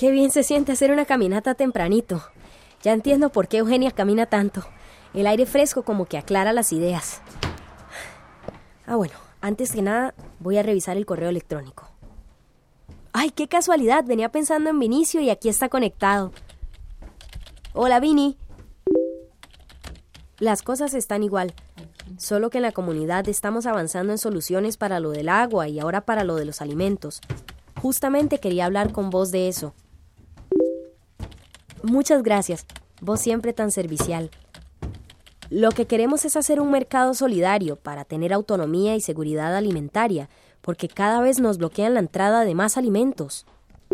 Qué bien se siente hacer una caminata tempranito. Ya entiendo por qué Eugenia camina tanto. El aire fresco como que aclara las ideas. Bueno, antes que nada voy a revisar el correo electrónico. ¡Ay, qué casualidad! Venía pensando en Vinicio y aquí está conectado. Hola, Vini. Las cosas están igual, solo que en la comunidad estamos avanzando en soluciones para lo del agua y ahora para lo de los alimentos. Justamente quería hablar con vos de eso. Muchas gracias, vos siempre tan servicial. Lo que queremos es hacer un mercado solidario para tener autonomía y seguridad alimentaria, porque cada vez nos bloquean la entrada de más alimentos.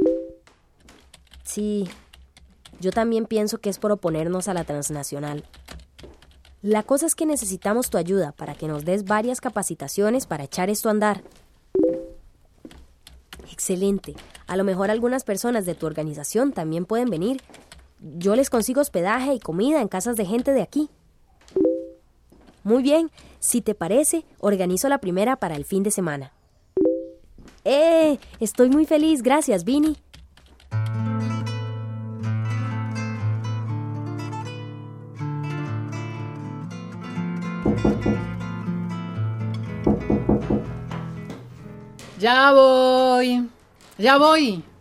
Sí, yo también pienso que es por oponernos a la transnacional. La cosa es que necesitamos tu ayuda para que nos des varias capacitaciones para echar esto a andar. Excelente. A lo mejor algunas personas de tu organización también pueden venir. Yo les consigo hospedaje y comida en casas de gente de aquí. Muy bien. Si te parece, organizo la primera para el fin de semana. Estoy muy feliz. Gracias, Vini. Ya voy.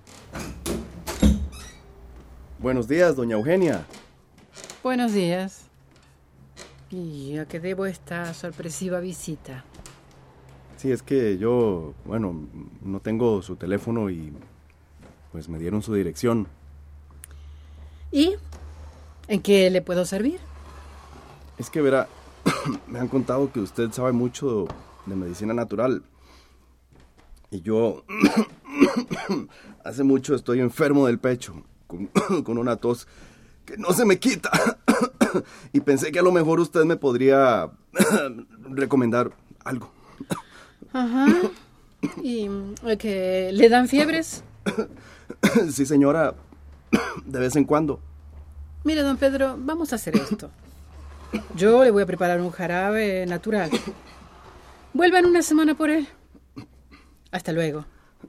Buenos días, doña Eugenia. Buenos días. ¿Y a qué debo esta sorpresiva visita? Sí, es que yo, no tengo su teléfono y pues me dieron su dirección. ¿Y en qué le puedo servir? Es que verá, me han contado que usted sabe mucho de medicina natural. Y yo hace mucho estoy enfermo del pecho, con una tos que no se me quita. Y pensé que a lo mejor usted me podría recomendar algo. Ajá. ¿Y que le dan fiebres? Sí, señora, de vez en cuando. Mire, don Pedro, vamos a hacer esto. Yo le voy a preparar un jarabe natural. Vuelva en una semana por él. Hasta luego.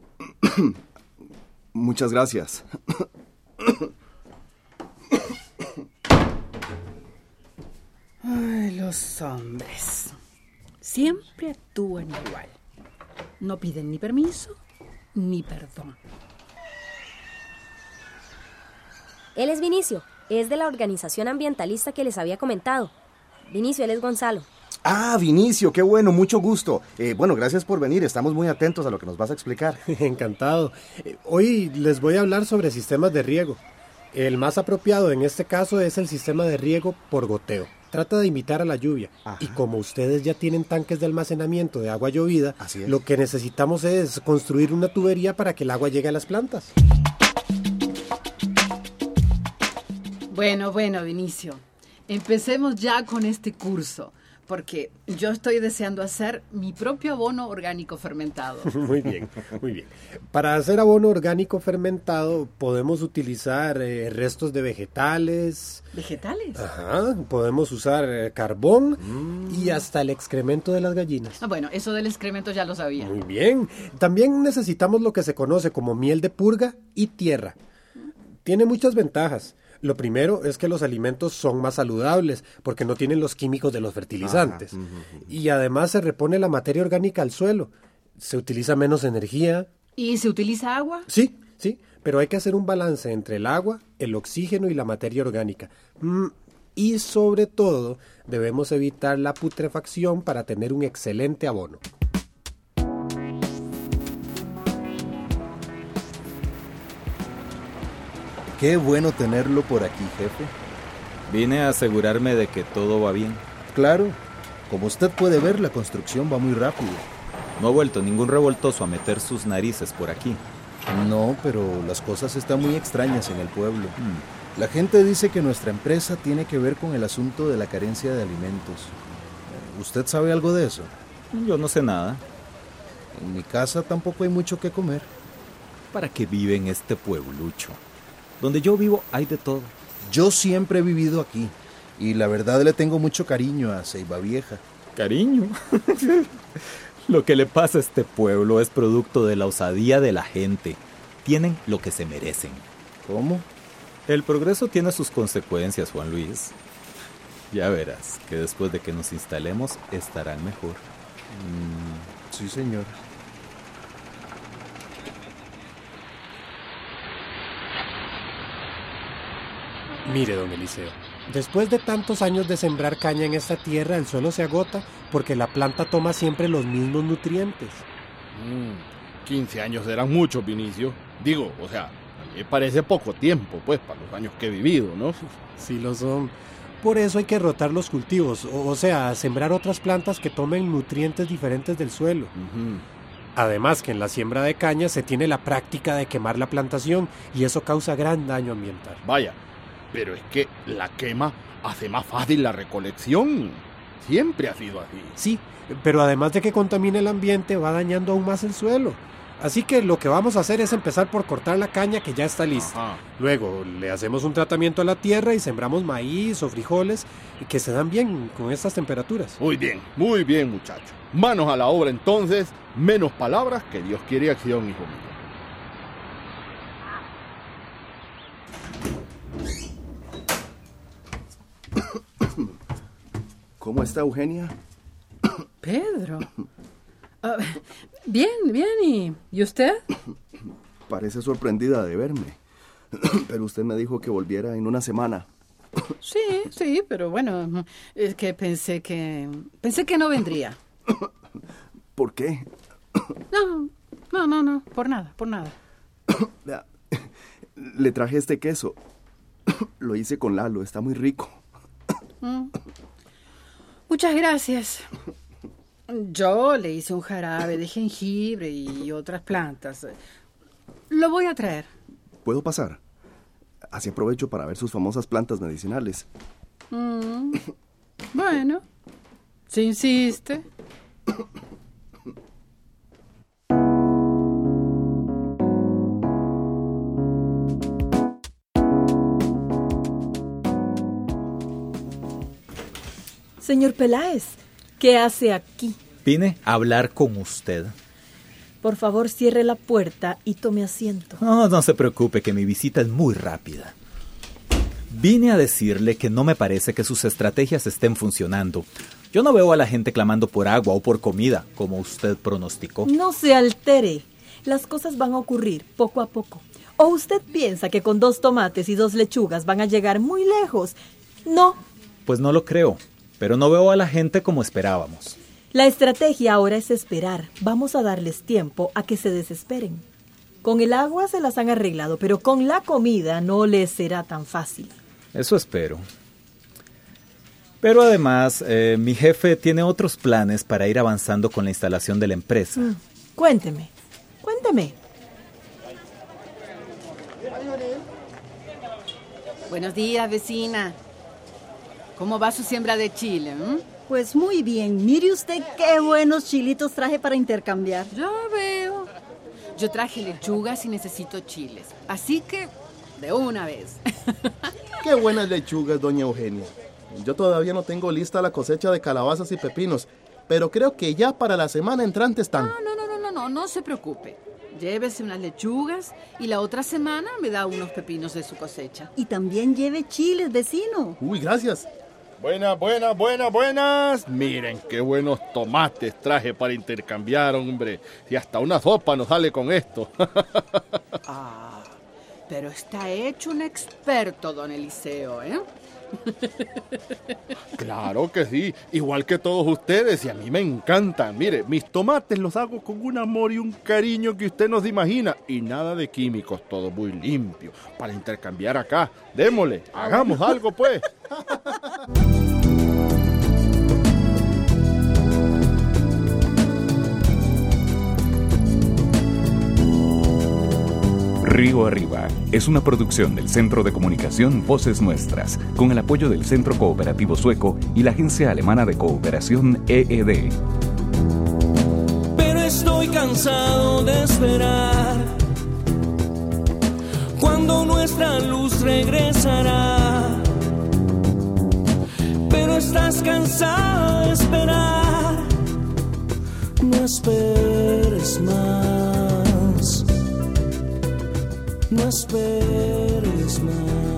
Muchas gracias. Ay, los hombres. Siempre actúan igual. No piden ni permiso ni perdón. Él es Vinicio. Es de la organización ambientalista que les había comentado. Vinicio, él es Gonzalo. Ah, Vinicio, qué bueno, mucho gusto. Gracias por venir, estamos muy atentos a lo que nos vas a explicar. Encantado. Hoy les voy a hablar sobre sistemas de riego. El más apropiado en este caso es el sistema de riego por goteo. Trata de imitar a la lluvia. Ajá. Y como ustedes ya tienen tanques de almacenamiento de agua llovida, lo que necesitamos es construir una tubería para que el agua llegue a las plantas. Bueno, Vinicio, empecemos ya con este curso, porque yo estoy deseando hacer mi propio abono orgánico fermentado. Muy bien. Para hacer abono orgánico fermentado podemos utilizar restos de vegetales. ¿Vegetales? Ajá, podemos usar carbón y hasta el excremento de las gallinas. Bueno, eso del excremento ya lo sabía. Muy bien. También necesitamos lo que se conoce como miel de purga y tierra. Tiene muchas ventajas. Lo primero es que los alimentos son más saludables porque no tienen los químicos de los fertilizantes. Y además se repone la materia orgánica al suelo. Se utiliza menos energía. ¿Y se utiliza agua? Sí, pero hay que hacer un balance entre el agua, el oxígeno y la materia orgánica. Y sobre todo, debemos evitar la putrefacción para tener un excelente abono. Qué bueno tenerlo por aquí, jefe. Vine a asegurarme de que todo va bien. Claro, como usted puede ver, la construcción va muy rápido. No ha vuelto ningún revoltoso a meter sus narices por aquí. No, pero las cosas están muy extrañas en el pueblo. La gente dice que nuestra empresa tiene que ver con el asunto de la carencia de alimentos. ¿Usted sabe algo de eso? Yo no sé nada. En mi casa tampoco hay mucho que comer. ¿Para qué vive en este pueblucho? Donde yo vivo hay de todo. Yo siempre he vivido aquí y la verdad le tengo mucho cariño a Ceiba Vieja. ¿Cariño? Lo que le pasa a este pueblo es producto de la osadía de la gente. Tienen lo que se merecen. ¿Cómo? El progreso tiene sus consecuencias, Juan Luis. Ya verás que después de que nos instalemos estarán mejor. Sí, señor. Mire, don Eliseo, después de tantos años de sembrar caña en esta tierra, el suelo se agota porque la planta toma siempre los mismos nutrientes. 15 años eran muchos, Vinicio. Digo, o sea, me parece poco tiempo, pues, para los años que he vivido, ¿no? Sí lo son. Por eso hay que rotar los cultivos, o sea, sembrar otras plantas que tomen nutrientes diferentes del suelo. Además que en la siembra de caña se tiene la práctica de quemar la plantación y eso causa gran daño ambiental. Vaya, pero es que la quema hace más fácil la recolección. Siempre ha sido así. Sí, pero además de que contamina el ambiente, va dañando aún más el suelo. Así que lo que vamos a hacer es empezar por cortar la caña que ya está lista. Luego le hacemos un tratamiento a la tierra y sembramos maíz o frijoles que se dan bien con estas temperaturas. Muy bien, muchacho. Manos a la obra entonces, menos palabras, que Dios quiere acción, hijo mío. ¿Cómo está Eugenia? Pedro. Bien, ¿y usted? Parece sorprendida de verme. Pero usted me dijo que volviera en una semana. Sí, pero bueno, es que pensé que no vendría. ¿Por qué? No, por nada. Le traje este queso. Lo hice con Lalo, está muy rico. Muchas gracias. Yo le hice un jarabe de jengibre y otras plantas. Lo voy a traer. ¿Puedo pasar? Así aprovecho para ver sus famosas plantas medicinales. Bueno, si insiste. Señor Peláez, ¿qué hace aquí? Vine a hablar con usted. Por favor, cierre la puerta y tome asiento. No se preocupe, que mi visita es muy rápida. Vine a decirle que no me parece que sus estrategias estén funcionando. Yo no veo a la gente clamando por agua o por comida, como usted pronosticó. No se altere. Las cosas van a ocurrir poco a poco. ¿O usted piensa que con 2 tomates y 2 lechugas van a llegar muy lejos? No. Pues no lo creo, pero no veo a la gente como esperábamos. La estrategia ahora es esperar. Vamos a darles tiempo a que se desesperen. Con el agua se las han arreglado, pero con la comida no les será tan fácil. Eso espero. Pero además, mi jefe tiene otros planes para ir avanzando con la instalación de la empresa. Cuénteme. Buenos días, vecina. ¿Cómo va su siembra de chile? Pues muy bien. Mire usted qué buenos chilitos traje para intercambiar. Ya veo. Yo traje lechugas y necesito chiles. Así que, de una vez. Qué buenas lechugas, doña Eugenia. Yo todavía no tengo lista la cosecha de calabazas y pepinos, pero creo que ya para la semana entrante están. No se preocupe. Llévese unas lechugas y la otra semana me da unos pepinos de su cosecha. Y también lleve chiles, vecino. Uy, gracias. Buenas. Miren qué buenos tomates traje para intercambiar, hombre. Y hasta una sopa nos sale con esto. Pero está hecho un experto, don Eliseo, ¿eh? Claro que sí, igual que todos ustedes, y a mí me encantan. Mire, mis tomates los hago con un amor y un cariño que usted no se imagina. Y nada de químicos, todo muy limpio. Para intercambiar acá. Démosle, hagamos algo pues. Río Arriba es una producción del Centro de Comunicación Voces Nuestras, con el apoyo del Centro Cooperativo Sueco y la Agencia Alemana de Cooperación EED. Pero estoy cansado de esperar cuando nuestra luz regresará. Pero estás cansado de esperar, no esperes más. No esperes. veces más.